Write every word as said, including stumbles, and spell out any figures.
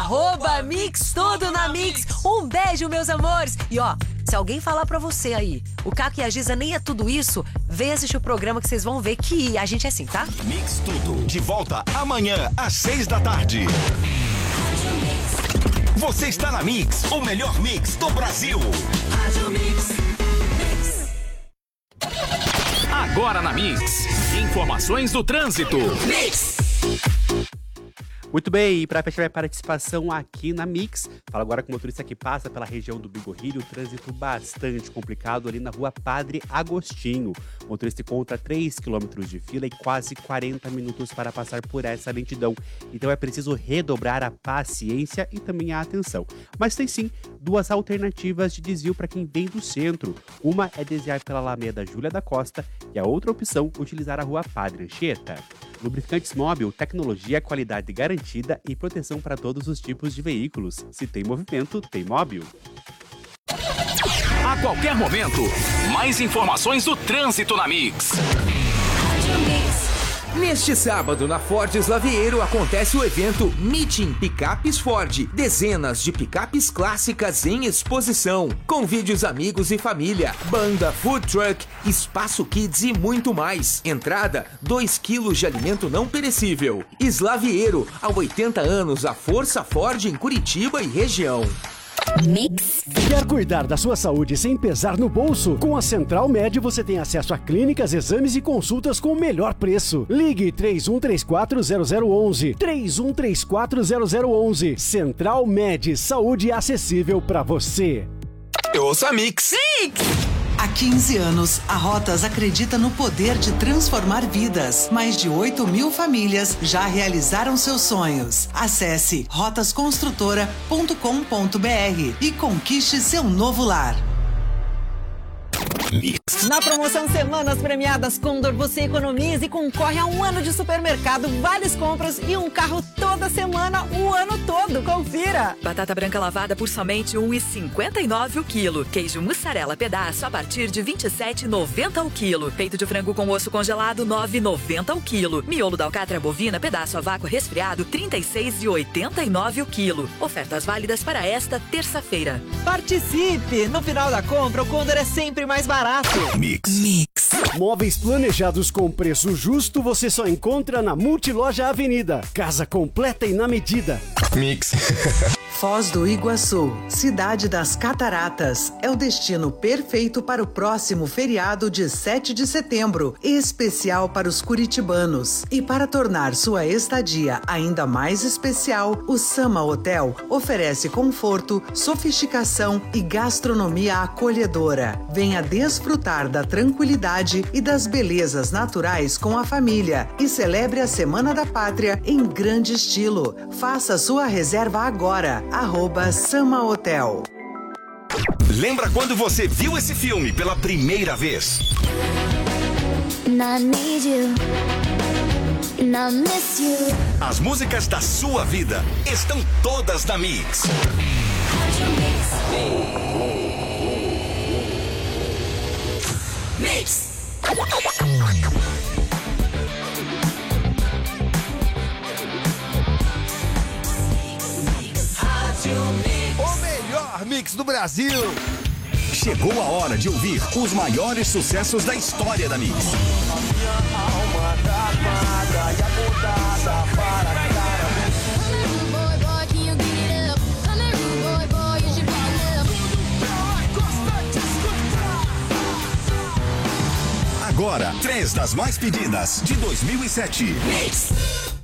Arroba Mix Tudo na Mix. Um beijo, meus amores. E ó, se alguém falar pra você aí, o Caco e a Giza nem é tudo isso, vem assistir o programa que vocês vão ver que a gente é assim, tá? Mix Tudo, de volta amanhã às seis da tarde. Você está na Mix, o melhor mix do Brasil. Rádio Mix. Mix. Agora na Mix, informações do trânsito. Mix. Muito bem, e para fechar a participação aqui na Mix, falo agora com o motorista que passa pela região do Bigorrilho, trânsito bastante complicado ali na rua Padre Agostinho. O motorista encontra três quilômetros de fila e quase quarenta minutos para passar por essa lentidão. Então é preciso redobrar a paciência e também a atenção. Mas tem sim duas alternativas de desvio para quem vem do centro. Uma é desviar pela Alameda Júlia da Costa e a outra opção, utilizar a rua Padre Anchieta. Lubrificantes Móbil, tecnologia, qualidade garantida e proteção para todos os tipos de veículos. Se tem movimento, tem Móbil. A qualquer momento, mais informações do trânsito na Mix. Neste sábado, na Ford Slavieiro, acontece o evento Meeting Picapes Ford. Dezenas de picapes clássicas em exposição. Convide os amigos e família. Banda, food truck, espaço kids e muito mais. Entrada, dois quilos de alimento não perecível. Slavieiro, há oitenta anos, a força Ford em Curitiba e região. Mix. Quer cuidar da sua saúde sem pesar no bolso? Com a Central Med você tem acesso a clínicas, exames e consultas com o melhor preço. Ligue três um três quatro zero zero um um, três um três quatro zero zero um um. Central Med, saúde acessível para você. Eu ouço a Mix. Mix! Há quinze anos, a Rotas acredita no poder de transformar vidas. Mais de oito mil famílias já realizaram seus sonhos. Acesse rotas construtora ponto com ponto br e conquiste seu novo lar. Mix. Na promoção Semanas Premiadas Condor, você economiza e concorre a um ano de supermercado, várias compras e um carro toda semana, o ano todo. Confira! Batata branca lavada por somente um real e cinquenta e nove centavos o quilo. Queijo mussarela pedaço a partir de vinte e sete reais e noventa centavos o quilo. Peito de frango com osso congelado, nove reais e noventa centavos o quilo. Miolo da alcatra bovina pedaço a vácuo resfriado, trinta e seis reais e oitenta e nove centavos o quilo. Ofertas válidas para esta terça-feira. Participe! No final da compra, o Condor é sempre mais barato. Mix. Mix. Móveis planejados com preço justo você só encontra na Multiloja Avenida. Casa completa e na medida. Mix. Foz do Iguaçu, cidade das cataratas, é o destino perfeito para o próximo feriado de sete de setembro, especial para os curitibanos. E para tornar sua estadia ainda mais especial, o Sama Hotel oferece conforto, sofisticação e gastronomia acolhedora. Venha desfrutar da tranquilidade e das belezas naturais com a família e celebre a Semana da Pátria em grande estilo. Faça sua reserva agora. Arroba Sama Hotel. Lembra quando você viu esse filme pela primeira vez? I need you. And I miss you. As músicas da sua vida estão todas na Mix. Mix. O melhor mix do Brasil. Chegou a hora de ouvir os maiores sucessos da história da Mix. Agora, três das mais pedidas de dois mil e sete. Mix.